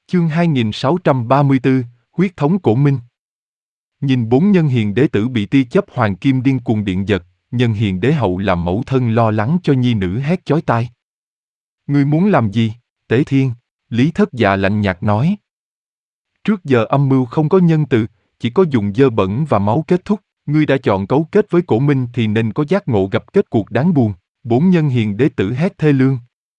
Chương 2634, huyết thống cổ Minh. Nhìn bốn nhân hiền đế tử bị tia chớp hoàng kim điên cuồng điện giật, nhân hiền đế hậu làm mẫu thân lo lắng cho nhi nữ hét chói tai. Ngươi muốn làm gì, Tế Thiên? Lý Thất Dạ lạnh nhạt nói. Trước giờ âm mưu không có nhân từ, chỉ có dùng dơ bẩn và máu kết thúc. Ngươi đã chọn cấu kết với cổ Minh thì nên có giác ngộ gặp kết cuộc đáng buồn. Bốn nhân hiền đế tử hét thê lương.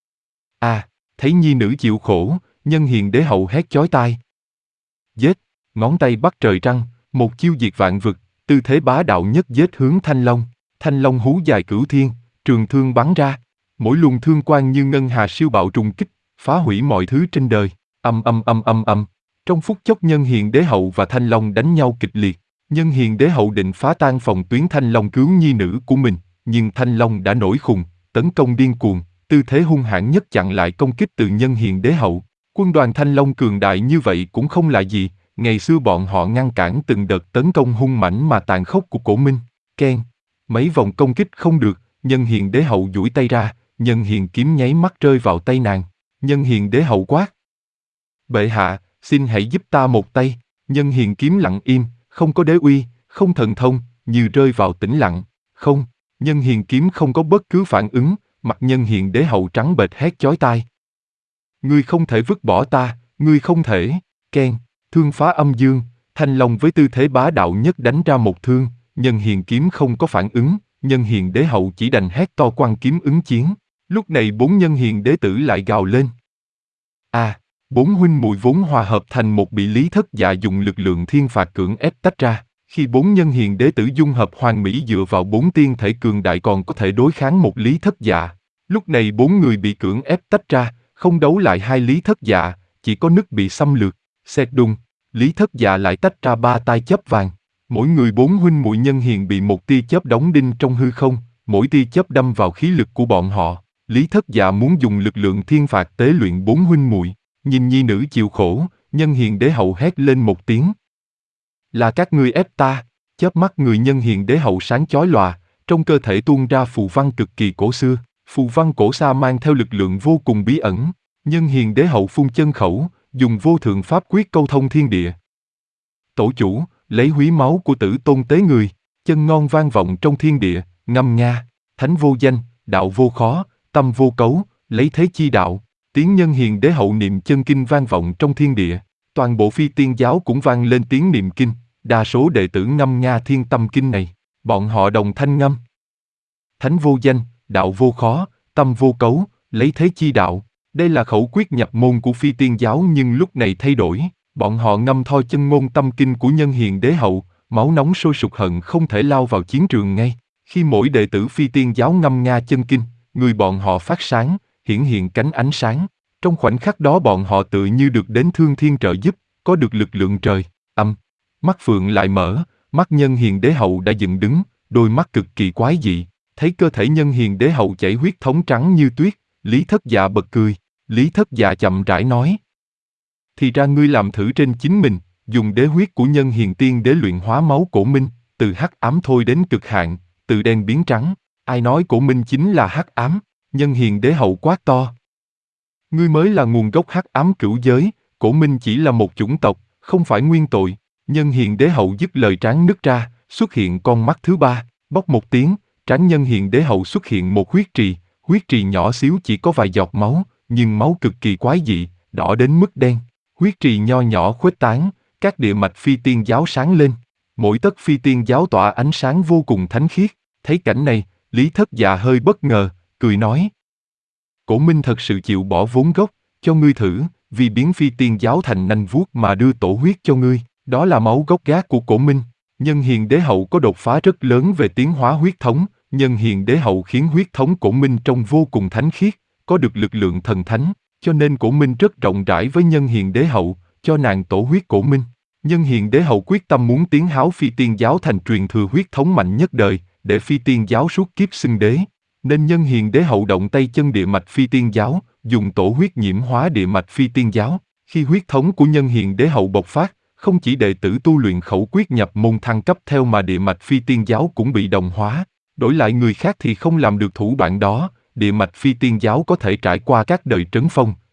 Thấy nhi nữ chịu khổ, nhân hiền đế hậu hét chói tai. Giết, ngón tay bắt trời trăng, một chiêu diệt vạn vực, tư thế bá đạo nhất giết hướng Thanh Long. Thanh Long hú dài cửu thiên, trường thương bắn ra, mỗi luồng thương quang như ngân hà siêu bạo trùng kích, phá hủy mọi thứ trên đời. Âm. Trong phút chốc nhân hiền đế hậu và Thanh Long đánh nhau kịch liệt. Nhân hiền đế hậu định phá tan phòng tuyến Thanh Long cứu nhi nữ của mình, nhưng Thanh Long đã nổi khùng, tấn công điên cuồng, tư thế hung hãn nhất chặn lại công kích từ nhân hiền đế hậu. Quân đoàn Thanh Long cường đại như vậy cũng không là gì, ngày xưa bọn họ ngăn cản từng đợt tấn công hung mãnh mà tàn khốc của cổ Minh. Keng, mấy vòng công kích không được, nhân hiền đế hậu duỗi tay ra, nhân hiền kiếm nháy mắt rơi vào tay nàng. Nhân hiền đế hậu quát. Bệ hạ, xin hãy giúp ta một tay. Nhân hiền kiếm lặng im, không có đế uy, không thần thông, như rơi vào tĩnh lặng. Không, nhân hiền kiếm không có bất cứ phản ứng, mặt nhân hiền đế hậu trắng bệch hét chói tai. Ngươi không thể vứt bỏ ta, ngươi không thể. Keng, thương phá âm dương, Thanh Long với tư thế bá đạo nhất đánh ra một thương, nhân hiền kiếm không có phản ứng, nhân hiền đế hậu chỉ đành hét to quăng kiếm ứng chiến. Lúc này bốn nhân hiền đế tử lại gào lên. Bốn huynh muội vốn hòa hợp thành một bị Lý Thất Dạ dùng lực lượng thiên phạt cưỡng ép tách ra. Khi bốn nhân hiền đế tử dung hợp hoàn mỹ dựa vào bốn tiên thể cường đại còn có thể đối kháng một Lý Thất Dạ. Lúc này bốn người bị cưỡng ép tách ra, không đấu lại hai Lý Thất Dạ, chỉ có nước bị xâm lược. Xẹt đùng, Lý Thất Dạ lại tách ra ba tai chớp vàng. Mỗi người bốn huynh muội nhân hiền bị một tia chớp đóng đinh trong hư không, mỗi tia chớp đâm vào khí lực của bọn họ. Lý Thất Dạ muốn dùng lực lượng thiên phạt tế luyện bốn huynh muội. Nhìn nhi nữ chịu khổ, nhân hiền đế hậu hét lên một tiếng. Là các ngươi ép ta. Chớp mắt người nhân hiền đế hậu sáng chói lòa, trong cơ thể tuôn ra phù văn cực kỳ cổ xưa. Phù văn cổ xa mang theo lực lượng vô cùng bí ẩn. Nhân hiền đế hậu phun chân khẩu, dùng vô thượng pháp quyết câu thông thiên địa. Tổ chủ, lấy húy máu của tử tôn tế người, chân ngon vang vọng trong thiên địa, ngâm nga, thánh vô danh, đạo vô khó, tâm vô cấu, lấy thế chi đạo. Tiếng nhân hiền đế hậu niệm chân kinh vang vọng trong thiên địa, toàn bộ phi tiên giáo cũng vang lên tiếng niệm kinh, đa số đệ tử ngâm nga thiên tâm kinh này, bọn họ đồng thanh ngâm. Thánh vô danh, đạo vô khó, tâm vô cấu, lấy thế chi đạo, đây là khẩu quyết nhập môn của phi tiên giáo nhưng lúc này thay đổi, bọn họ ngâm thôi chân ngôn tâm kinh của nhân hiền đế hậu, máu nóng sôi sục hận không thể lao vào chiến trường ngay. Khi mỗi đệ tử phi tiên giáo ngâm nga chân kinh, người bọn họ phát sáng, hiển hiện cánh ánh sáng. Trong khoảnh khắc đó bọn họ tự như được đến thương thiên trợ giúp, có được lực lượng trời. Mắt phượng lại mở, mắt nhân hiền đế hậu đã dựng đứng, đôi mắt cực kỳ quái dị. Thấy cơ thể nhân hiền đế hậu chảy huyết thống trắng như tuyết, Lý Thất Dạ bật cười. Lý Thất Dạ chậm rãi nói. Thì ra ngươi làm thử trên chính mình, dùng đế huyết của nhân hiền tiên đế luyện hóa máu cổ Minh, từ hắc ám thôi đến cực hạn, từ đen biến trắng. Ai nói cổ Minh chính là hắc ám? Nhân hiền đế hậu quát to. Ngươi mới là nguồn gốc hắc ám cửu giới, cổ Minh chỉ là một chủng tộc, không phải nguyên tội. Nhân hiền đế hậu dứt lời trán nứt ra, xuất hiện con mắt thứ ba, bốc một tiếng, trán nhân hiền đế hậu xuất hiện một huyết trì nhỏ xíu chỉ có vài giọt máu, nhưng máu cực kỳ quái dị, đỏ đến mức đen. Huyết trì nho nhỏ khuếch tán, các địa mạch phi tiên giáo sáng lên, mỗi tấc phi tiên giáo tỏa ánh sáng vô cùng thánh khiết. Thấy cảnh này, Lý Thất Dạ hơi bất ngờ, cười nói. Cổ Minh thật sự chịu bỏ vốn gốc, cho ngươi thử, vì biến phi tiên giáo thành nanh vuốt mà đưa tổ huyết cho ngươi, đó là máu gốc gác của cổ Minh. Nhân hiền đế hậu có đột phá rất lớn về tiến hóa huyết thống, nhân hiền đế hậu khiến huyết thống cổ Minh trông vô cùng thánh khiết, có được lực lượng thần thánh, cho nên cổ Minh rất rộng rãi với nhân hiền đế hậu, cho nàng tổ huyết cổ Minh. Nhân hiền đế hậu quyết tâm muốn tiến háo phi tiên giáo thành truyền thừa huyết thống mạnh nhất đời, để phi tiên giáo suốt kiếp xưng đế. Nên nhân hiền đế hậu động tay chân địa mạch phi tiên giáo, dùng tổ huyết nhiễm hóa địa mạch phi tiên giáo. Khi huyết thống của nhân hiền đế hậu bộc phát, không chỉ đệ tử tu luyện khẩu quyết nhập môn thăng cấp theo mà địa mạch phi tiên giáo cũng bị đồng hóa. Đổi lại người khác thì không làm được thủ đoạn đó, địa mạch phi tiên giáo có thể trải qua các đời trấn phong,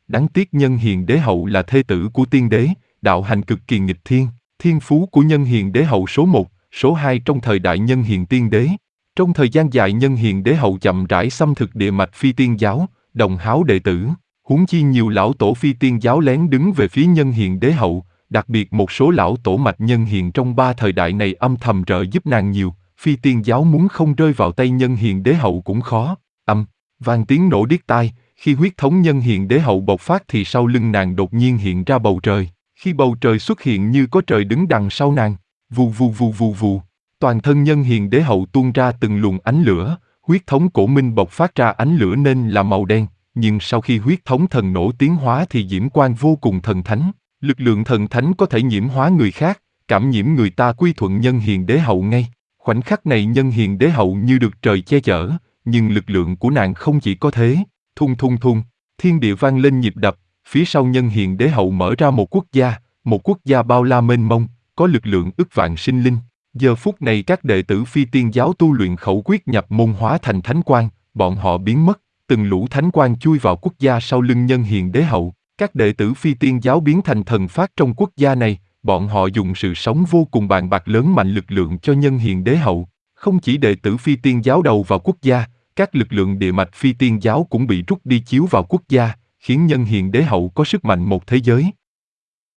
Đáng tiếc Nhân Hiền Đế Hậu là thê tử của tiên đế, đạo hành cực kỳ nghịch thiên. Thiên phú của Nhân Hiền Đế Hậu số 1, số 2 trong thời đại Nhân Hiền Tiên Đế. Trong thời gian dài Nhân Hiền Đế Hậu chậm rãi xâm thực địa mạch Phi Tiên giáo, đồng háo đệ tử. Huống chi nhiều lão tổ Phi Tiên giáo lén đứng về phía Nhân Hiền Đế Hậu, đặc biệt một số lão tổ mạch Nhân Hiền trong 3 thời đại này âm thầm trợ giúp nàng nhiều. Phi Tiên giáo muốn không rơi vào tay Nhân Hiền Đế Hậu cũng khó. Vang tiếng nổ điếc tai, khi huyết thống Nhân Hiền Đế Hậu bộc phát thì sau lưng nàng đột nhiên hiện ra bầu trời. Khi bầu trời xuất hiện như có trời đứng đằng sau nàng, vù vù vù vù vù, toàn thân Nhân Hiền Đế Hậu tuôn ra từng luồng ánh lửa, huyết thống cổ minh bộc phát ra ánh lửa nên là màu đen, nhưng sau khi huyết thống thần nổ tiến hóa thì diễm quang vô cùng thần thánh, lực lượng thần thánh có thể nhiễm hóa người khác, cảm nhiễm người ta quy thuận Nhân Hiền Đế Hậu ngay. Khoảnh khắc này Nhân Hiền Đế Hậu như được trời che chở, nhưng lực lượng của nàng không chỉ có thế, thung thung thung, thiên địa vang lên nhịp đập, phía sau Nhân Hiền Đế Hậu mở ra một quốc gia bao la mênh mông, có lực lượng ức vạn sinh linh. Giờ phút này các đệ tử Phi Tiên giáo tu luyện khẩu quyết nhập môn hóa thành thánh quang, bọn họ biến mất, từng lũ thánh quang chui vào quốc gia sau lưng Nhân Hiền Đế Hậu. Các đệ tử Phi Tiên giáo biến thành thần phát trong quốc gia này, bọn họ dùng sự sống vô cùng bàn bạc lớn mạnh lực lượng cho Nhân Hiền Đế Hậu. Không chỉ đệ tử Phi Tiên giáo đầu vào quốc gia, các lực lượng địa mạch Phi Tiên giáo cũng bị rút đi chiếu vào quốc gia, khiến Nhân Hiền Đế Hậu có sức mạnh một thế giới.